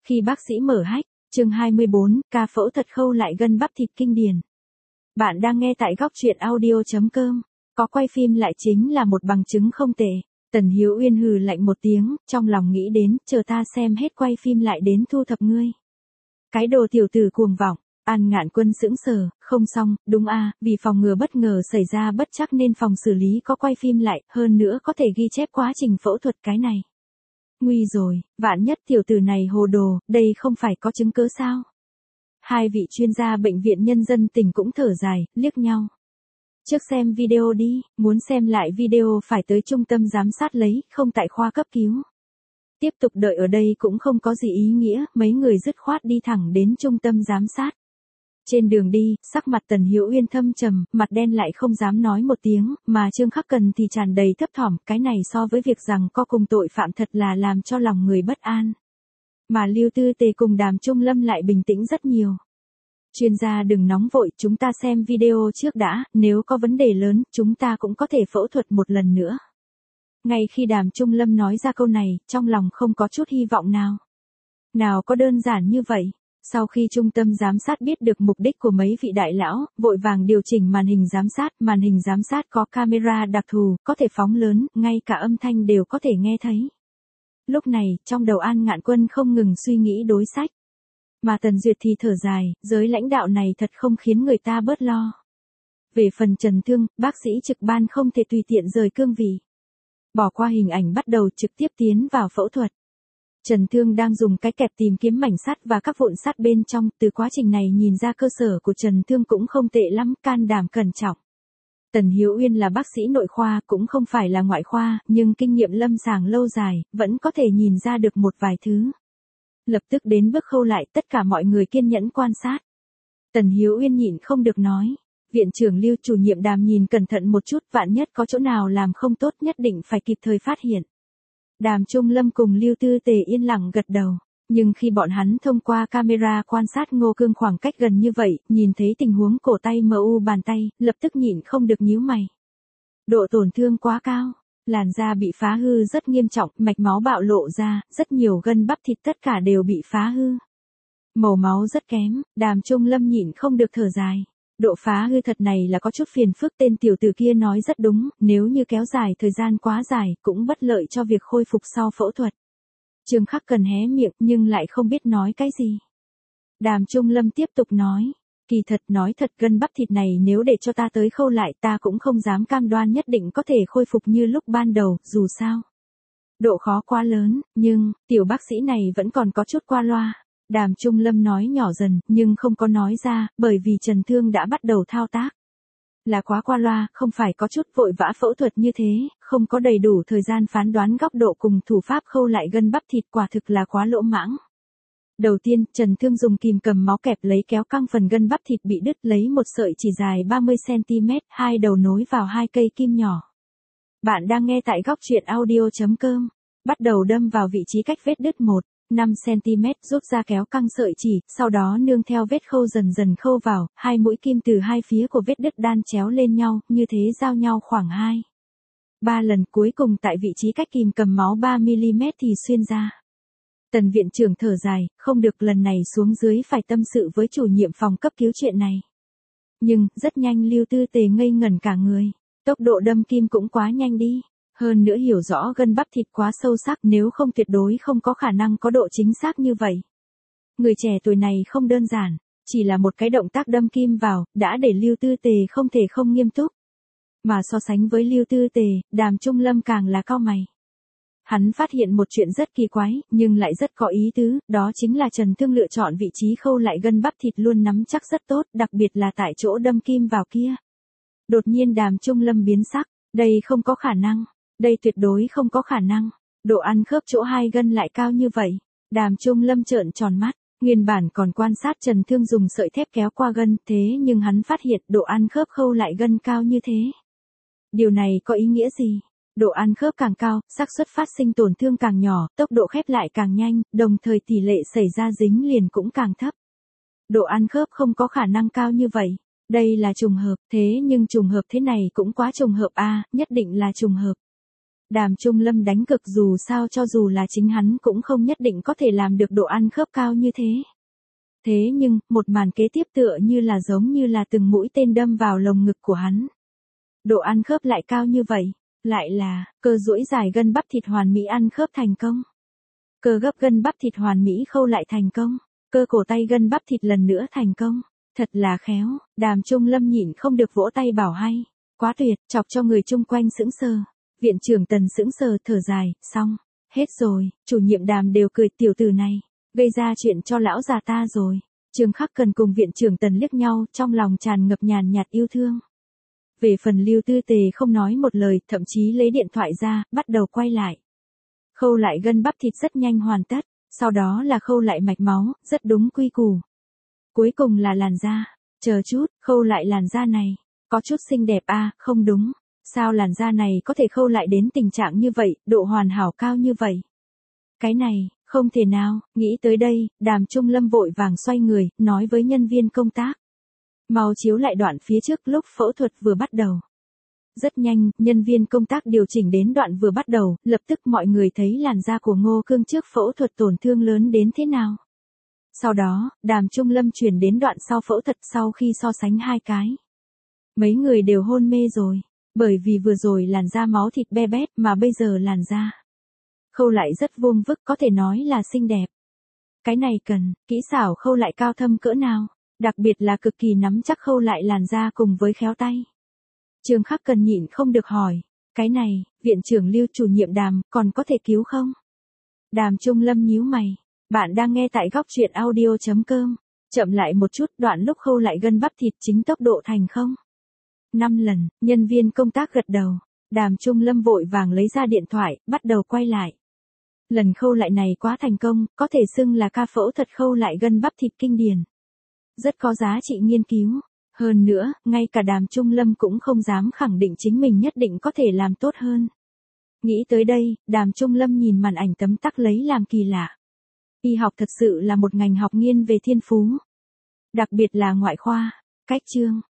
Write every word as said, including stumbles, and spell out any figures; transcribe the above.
Khi bác sĩ mở hách, chương hai mươi bốn, ca phẫu thuật khâu lại gân bắp thịt kinh điển. Bạn đang nghe tại góc truyện audio.com. Có quay phim lại chính là một bằng chứng không tệ. Tần Hiếu Uyên hừ lạnh một tiếng, trong lòng nghĩ đến, chờ ta xem hết quay phim lại đến thu thập ngươi. Cái đồ tiểu tử cuồng vọng. An Ngạn Quân sững sờ, không xong, đúng a, vì phòng ngừa bất ngờ xảy ra bất trắc nên phòng xử lý có quay phim lại, hơn nữa có thể ghi chép quá trình phẫu thuật cái này. Nguy rồi, vạn nhất tiểu tử này hồ đồ, đây không phải có chứng cứ sao? Hai vị chuyên gia bệnh viện nhân dân tỉnh cũng thở dài, liếc nhau. Trước xem video đi, muốn xem lại video phải tới trung tâm giám sát lấy, không tại khoa cấp cứu. Tiếp tục đợi ở đây cũng không có gì ý nghĩa, mấy người dứt khoát đi thẳng đến trung tâm giám sát. Trên đường đi, sắc mặt Tần Hiếu Uyên thâm trầm, mặt đen lại không dám nói một tiếng, mà Trương Khắc Cần thì tràn đầy thấp thỏm, cái này so với việc rằng có cùng tội phạm thật là làm cho lòng người bất an. Mà Lưu Tư Tề cùng Đàm Trung Lâm lại bình tĩnh rất nhiều. Chuyên gia đừng nóng vội, chúng ta xem video trước đã, nếu có vấn đề lớn, chúng ta cũng có thể phẫu thuật một lần nữa. Ngay khi Đàm Trung Lâm nói ra câu này, trong lòng không có chút hy vọng nào. Nào có đơn giản như vậy. Sau khi trung tâm giám sát biết được mục đích của mấy vị đại lão, vội vàng điều chỉnh màn hình giám sát, màn hình giám sát có camera đặc thù, có thể phóng lớn, ngay cả âm thanh đều có thể nghe thấy. Lúc này, trong đầu An Ngạn Quân không ngừng suy nghĩ đối sách. Mà Tần Duyệt thì thở dài, giới lãnh đạo này thật không khiến người ta bớt lo. Về phần Trần Thương, bác sĩ trực ban không thể tùy tiện rời cương vị. Bỏ qua hình ảnh bắt đầu trực tiếp tiến vào phẫu thuật. Trần Thương đang dùng cái kẹp tìm kiếm mảnh sắt và các vụn sắt bên trong, từ quá trình này nhìn ra cơ sở của Trần Thương cũng không tệ lắm, can đảm cẩn trọng. Tần Hiếu Uyên là bác sĩ nội khoa, cũng không phải là ngoại khoa, nhưng kinh nghiệm lâm sàng lâu dài, vẫn có thể nhìn ra được một vài thứ. Lập tức đến bước khâu lại, tất cả mọi người kiên nhẫn quan sát. Tần Hiếu Uyên nhịn không được nói. Viện trưởng Lưu chủ nhiệm Đàm nhìn cẩn thận một chút, vạn nhất có chỗ nào làm không tốt nhất định phải kịp thời phát hiện. Đàm Trung Lâm cùng Lưu Tư Tề yên lặng gật đầu, nhưng khi bọn hắn thông qua camera quan sát Ngô Cương khoảng cách gần như vậy, nhìn thấy tình huống cổ tay mờ u bàn tay, lập tức nhịn không được nhíu mày. Độ tổn thương quá cao, làn da bị phá hư rất nghiêm trọng, mạch máu bạo lộ ra, rất nhiều gân bắp thịt tất cả đều bị phá hư. Màu máu rất kém, Đàm Trung Lâm nhịn không được thở dài. Độ phá hư thật này là có chút phiền phức, tên tiểu tử kia nói rất đúng, nếu như kéo dài thời gian quá dài, cũng bất lợi cho việc khôi phục sau phẫu thuật. Trương Khắc Cần hé miệng, nhưng lại không biết nói cái gì. Đàm Trung Lâm tiếp tục nói, kỳ thật nói thật gân bắp thịt này nếu để cho ta tới khâu lại ta cũng không dám cam đoan nhất định có thể khôi phục như lúc ban đầu, dù sao. Độ khó quá lớn, nhưng, tiểu bác sĩ này vẫn còn có chút qua loa. Đàm Trung Lâm nói nhỏ dần, nhưng không có nói ra, bởi vì Trần Thương đã bắt đầu thao tác. Là quá qua loa, không phải có chút vội vã phẫu thuật như thế, không có đầy đủ thời gian phán đoán góc độ cùng thủ pháp khâu lại gân bắp thịt, quả thực là quá lỗ mãng. Đầu tiên, Trần Thương dùng kìm cầm máu kẹp lấy kéo căng phần gân bắp thịt bị đứt, lấy một sợi chỉ dài ba mươi xăng-ti-mét, hai đầu nối vào hai cây kim nhỏ. Bạn đang nghe tại góc truyện audio.com. Bắt đầu đâm vào vị trí cách vết đứt một. năm xăng-ti-mét, rút ra kéo căng sợi chỉ, sau đó nương theo vết khâu dần dần khâu vào, hai mũi kim từ hai phía của vết đứt đan chéo lên nhau, như thế giao nhau khoảng hai. ba lần, cuối cùng tại vị trí cách kìm cầm máu ba mi-li-mét thì xuyên ra. Tần viện trưởng thở dài, không được, lần này xuống dưới phải tâm sự với chủ nhiệm phòng cấp cứu chuyện này. Nhưng, rất nhanh Lưu Tư Tề ngây ngẩn cả người, tốc độ đâm kim cũng quá nhanh đi. Hơn nữa hiểu rõ gân bắp thịt quá sâu sắc, nếu không tuyệt đối không có khả năng có độ chính xác như vậy. Người trẻ tuổi này không đơn giản, chỉ là một cái động tác đâm kim vào, đã để Lưu Tư Tề không thể không nghiêm túc. Mà so sánh với Lưu Tư Tề, Đàm Trung Lâm càng là cau mày. Hắn phát hiện một chuyện rất kỳ quái, nhưng lại rất có ý tứ, đó chính là Trần Thương lựa chọn vị trí khâu lại gân bắp thịt luôn nắm chắc rất tốt, đặc biệt là tại chỗ đâm kim vào kia. Đột nhiên Đàm Trung Lâm biến sắc, đây không có khả năng. Đây tuyệt đối không có khả năng, độ ăn khớp chỗ hai gân lại cao như vậy. Đàm Trung Lâm trợn tròn mắt, nguyên bản còn quan sát Trần Thương dùng sợi thép kéo qua gân, thế nhưng hắn phát hiện độ ăn khớp khâu lại gân cao như thế. Điều này có ý nghĩa gì? Độ ăn khớp càng cao, xác suất phát sinh tổn thương càng nhỏ, tốc độ khép lại càng nhanh, đồng thời tỷ lệ xảy ra dính liền cũng càng thấp. Độ ăn khớp không có khả năng cao như vậy. Đây là trùng hợp, thế nhưng trùng hợp thế này cũng quá trùng hợp a, nhất định là trùng hợp. Đàm Trung Lâm đánh cực dù sao cho dù là chính hắn cũng không nhất định có thể làm được độ ăn khớp cao như thế. Thế nhưng, một màn kế tiếp tựa như là giống như là từng mũi tên đâm vào lồng ngực của hắn. Độ ăn khớp lại cao như vậy, lại là, cơ duỗi dài gân bắp thịt hoàn mỹ ăn khớp thành công. Cơ gấp gân bắp thịt hoàn mỹ khâu lại thành công. Cơ cổ tay gân bắp thịt lần nữa thành công. Thật là khéo, Đàm Trung Lâm nhịn không được vỗ tay bảo hay. Quá tuyệt, chọc cho người chung quanh sững sờ. Viện trưởng Tần sững sờ thở dài, xong, hết rồi, chủ nhiệm Đàm đều cười tiểu tử này, gây ra chuyện cho lão già ta rồi. Trương Khắc Cần cùng viện trưởng Tần liếc nhau, trong lòng tràn ngập nhàn nhạt yêu thương. Về phần Lưu Tư Tề không nói một lời, thậm chí lấy điện thoại ra, bắt đầu quay lại. Khâu lại gân bắp thịt rất nhanh hoàn tất, sau đó là khâu lại mạch máu, rất đúng quy củ. Cuối cùng là làn da, chờ chút, khâu lại làn da này, có chút xinh đẹp a, à, không đúng, sao làn da này có thể khâu lại đến tình trạng như vậy, độ hoàn hảo cao như vậy. Cái này, không thể nào, nghĩ tới đây, Đàm Trung Lâm vội vàng xoay người, nói với nhân viên công tác. Mau chiếu lại đoạn phía trước lúc phẫu thuật vừa bắt đầu. Rất nhanh, nhân viên công tác điều chỉnh đến đoạn vừa bắt đầu, lập tức mọi người thấy làn da của Ngô Cương trước phẫu thuật tổn thương lớn đến thế nào. Sau đó, Đàm Trung Lâm chuyển đến đoạn sau phẫu thuật sau khi so sánh hai cái. Mấy người đều hôn mê rồi, bởi vì vừa rồi làn da máu thịt be bét mà bây giờ làn da khâu lại rất vuông vức, có thể nói là xinh đẹp. Cái này cần, kỹ xảo khâu lại cao thâm cỡ nào, đặc biệt là cực kỳ nắm chắc khâu lại làn da cùng với khéo tay. Trương Khắc Cần nhịn không được hỏi, cái này, viện trưởng Lưu chủ nhiệm Đàm, còn có thể cứu không? Đàm Trung Lâm nhíu mày, bạn đang nghe tại góc truyện audio chấm com, chậm lại một chút, đoạn lúc khâu lại gân bắp thịt chính tốc độ thành không? năm lần, nhân viên công tác gật đầu, Đàm Trung Lâm vội vàng lấy ra điện thoại, bắt đầu quay lại. Lần khâu lại này quá thành công, có thể xưng là ca phẫu thuật khâu lại gân bắp thịt kinh điển. Rất có giá trị nghiên cứu. Hơn nữa, ngay cả Đàm Trung Lâm cũng không dám khẳng định chính mình nhất định có thể làm tốt hơn. Nghĩ tới đây, Đàm Trung Lâm nhìn màn ảnh tấm tắc lấy làm kỳ lạ. Y học thật sự là một ngành học nghiên về thiên phú. Đặc biệt là ngoại khoa, cách chương,